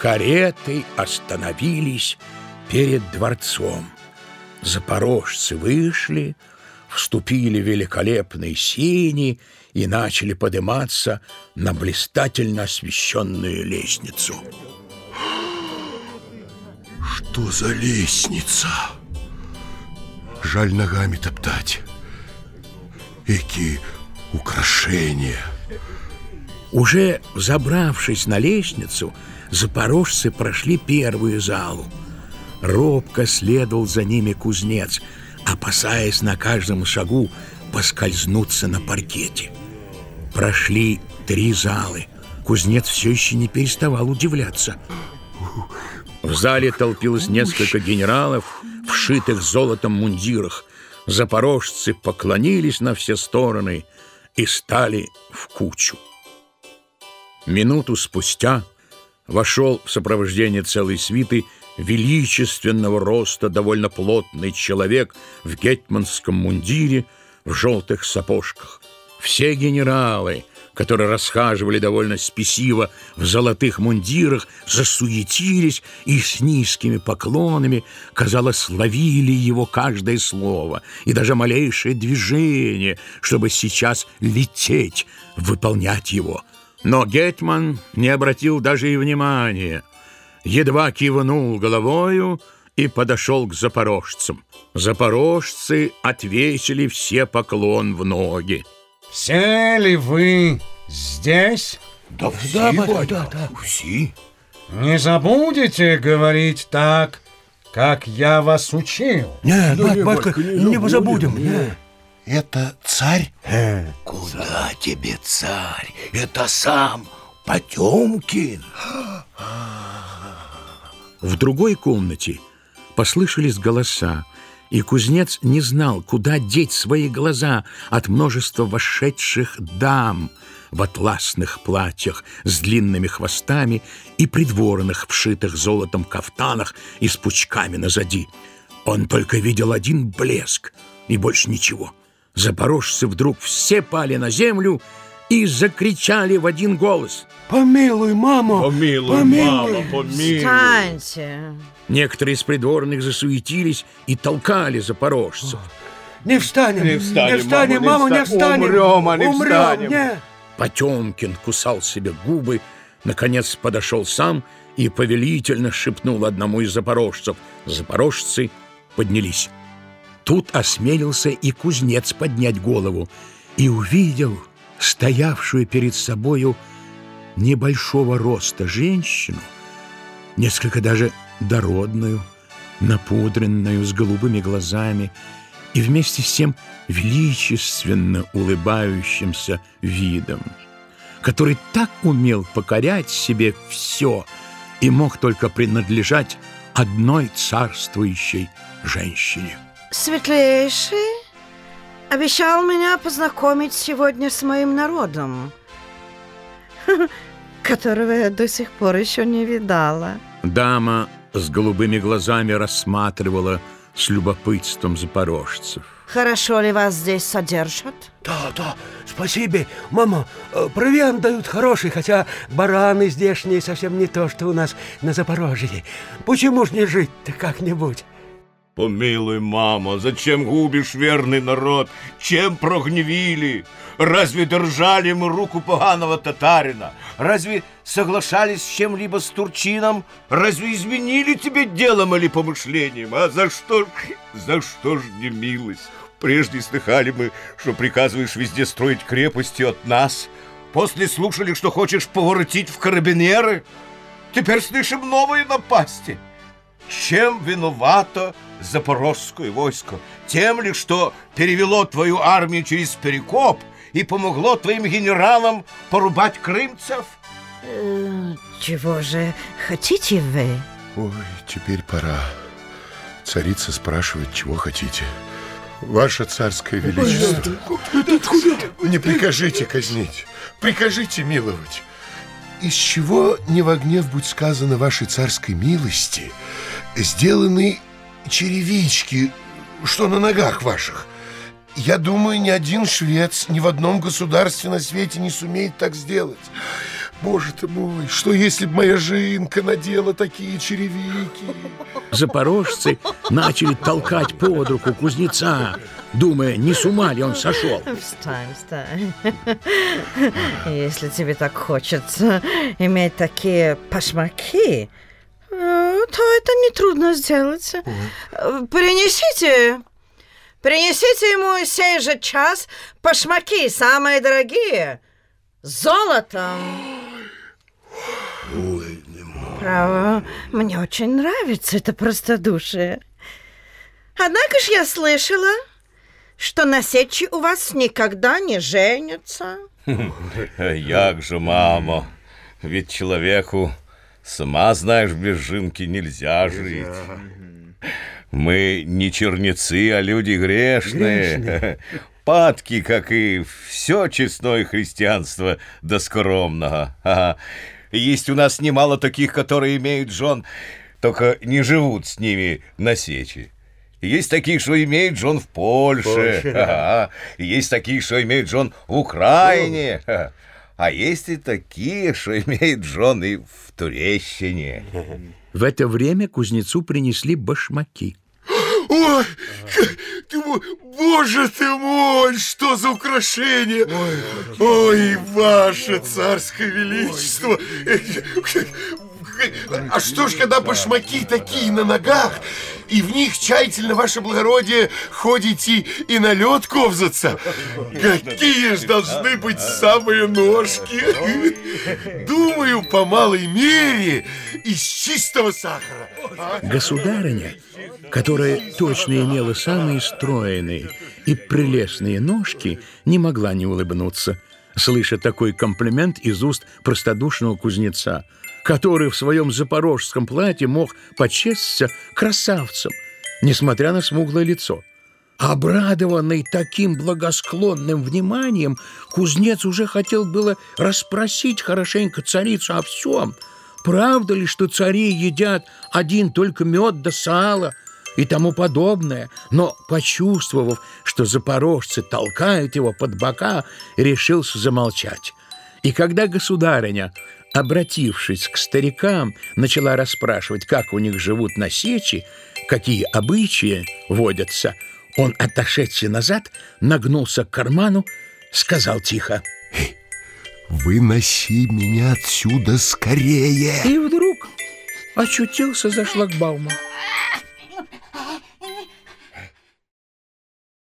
Кареты остановились перед дворцом. Запорожцы вышли, вступили в великолепные сени и начали подниматься на блистательно освещенную лестницу. Что за лестница? Жаль ногами топтать. Эки украшения. Уже забравшись на лестницу, запорожцы прошли первую залу. Робко следовал за ними кузнец, опасаясь на каждом шагу поскользнуться на паркете. Прошли 3 залы. Кузнец все еще не переставал удивляться. В зале толпилось несколько генералов в шитых золотом мундирах. Запорожцы поклонились на все стороны и стали в кучу. Минуту спустя вошел в сопровождении целой свиты величественного роста довольно плотный человек в гетманском мундире, в желтых сапожках. Все генералы, которые расхаживали довольно спесиво в золотых мундирах, засуетились и с низкими поклонами, казалось, ловили его каждое слово и даже малейшее движение, чтобы сейчас лететь, выполнять его. Но гетман не обратил даже и внимания, едва кивнул головою и подошел к запорожцам. Запорожцы отвесили все поклон в ноги. Все ли вы здесь? Да, все. Не забудете говорить так, как я вас учил? Нет, батька, не позабудем. Это царь? Куда тебе царь? Это сам Потемкин. В другой комнате послышались голоса, и кузнец не знал, куда деть свои глаза от множества вошедших дам в атласных платьях с длинными хвостами и придворных, вшитых золотом кафтанах и с пучками назади. Он только видел один блеск и больше ничего. Запорожцы вдруг все пали на землю и закричали в один голос: «Помилуй, мама! Помилуй, мама, помилуй!» Встаньте! Некоторые из придворных засуетились и толкали запорожцев. Не встанем, Не встанем, мама, не встанем! Умрем, а не встанем! Нет. Потемкин кусал себе губы, наконец подошел сам и повелительно шепнул одному из запорожцев. Запорожцы поднялись. Тут осмелился и кузнец поднять голову и увидел стоявшую перед собою небольшого роста женщину, несколько даже дородную, напудренную, с голубыми глазами и вместе с тем величественно улыбающимся видом, который так умел покорять себе все и мог только принадлежать одной царствующей женщине. Светлейший обещал меня познакомить сегодня с моим народом, которого я до сих пор еще не видала. Дама с голубыми глазами рассматривала с любопытством запорожцев. Хорошо ли вас здесь содержат? Да, спасибо, мама. Провиант дают хороший, хотя бараны здешние совсем не то, что у нас на Запорожье. Почему ж не жить-то как-нибудь? Помилуй, мама, зачем губишь верный народ? Чем прогневили? Разве держали мы руку поганого татарина? Разве соглашались с чем-либо с турчином? Разве изменили тебе делом или помышлением? А за что ж не милость? Прежде слыхали мы, что приказываешь везде строить крепости от нас. После слушали, что хочешь поворотить в карабинеры. Теперь слышим новые напасти. Чем виновато запорожское войско? Тем ли, что перевело твою армию через Перекоп и помогло твоим генералам порубать крымцев? Чего же хотите вы? Ой, теперь пора. Царица спрашивает, чего хотите. Ваше царское величество, не прикажите казнить, прикажите миловать. Из чего не во гнев будь сказано вашей царской милости сделаны черевички, что на ногах ваших. Я думаю, ни один швец ни в одном государстве на свете не сумеет так сделать. Боже ты мой, что если б моя Жинка надела такие черевики? Запорожцы начали толкать под руку кузнеца, думая, не с ума ли он сошел. Встань, встань. Если тебе так хочется иметь такие башмаки, то это нетрудно сделать. Принесите ему сей же час башмаки, самые дорогие, с золотом. Ой, не могу. Право, мне очень нравится это простодушие. Однако ж я слышала, что на сечи у вас никогда не женятся. Як же, мамо, ведь человеку, сама знаешь, без Жинки нельзя жить. Мы не чернецы, а люди грешные. Падки, как и все честное христианство до скромного. Ага. Есть у нас немало таких, которые имеют жен, только не живут с ними на сечи. Есть такие, что имеют жен в Польше. Ага. Есть такие, что имеют жен в Украине. А есть и такие, что имеют жен и в Турещине. В это время кузнецу принесли башмаки. Ой, боже ты мой, что за украшение! Ой, ваше царское величество! А что ж, когда башмаки такие на ногах, и в них тщательно, ваше благородие, ходите и на лед ковзаться? Какие ж должны быть самые ножки? Думаю, по малой мере, из чистого сахара. Государыня, которая точно имела самые стройные и прелестные ножки, не могла не улыбнуться, слыша такой комплимент из уст простодушного кузнеца, который в своем запорожском платье мог почесться красавцем, несмотря на смуглое лицо. Обрадованный таким благосклонным вниманием, кузнец уже хотел было расспросить хорошенько царицу о всем. Правда ли, что цари едят один только мед да сало и тому подобное, но, почувствовав, что запорожцы толкают его под бока, решился замолчать. И когда государыня, обратившись к старикам, начала расспрашивать, как у них живут на сечи, какие обычаи водятся, он, отошедший назад, нагнулся к карману, сказал тихо: «Выноси меня отсюда скорее!» И вдруг очутился за шлагбаумом.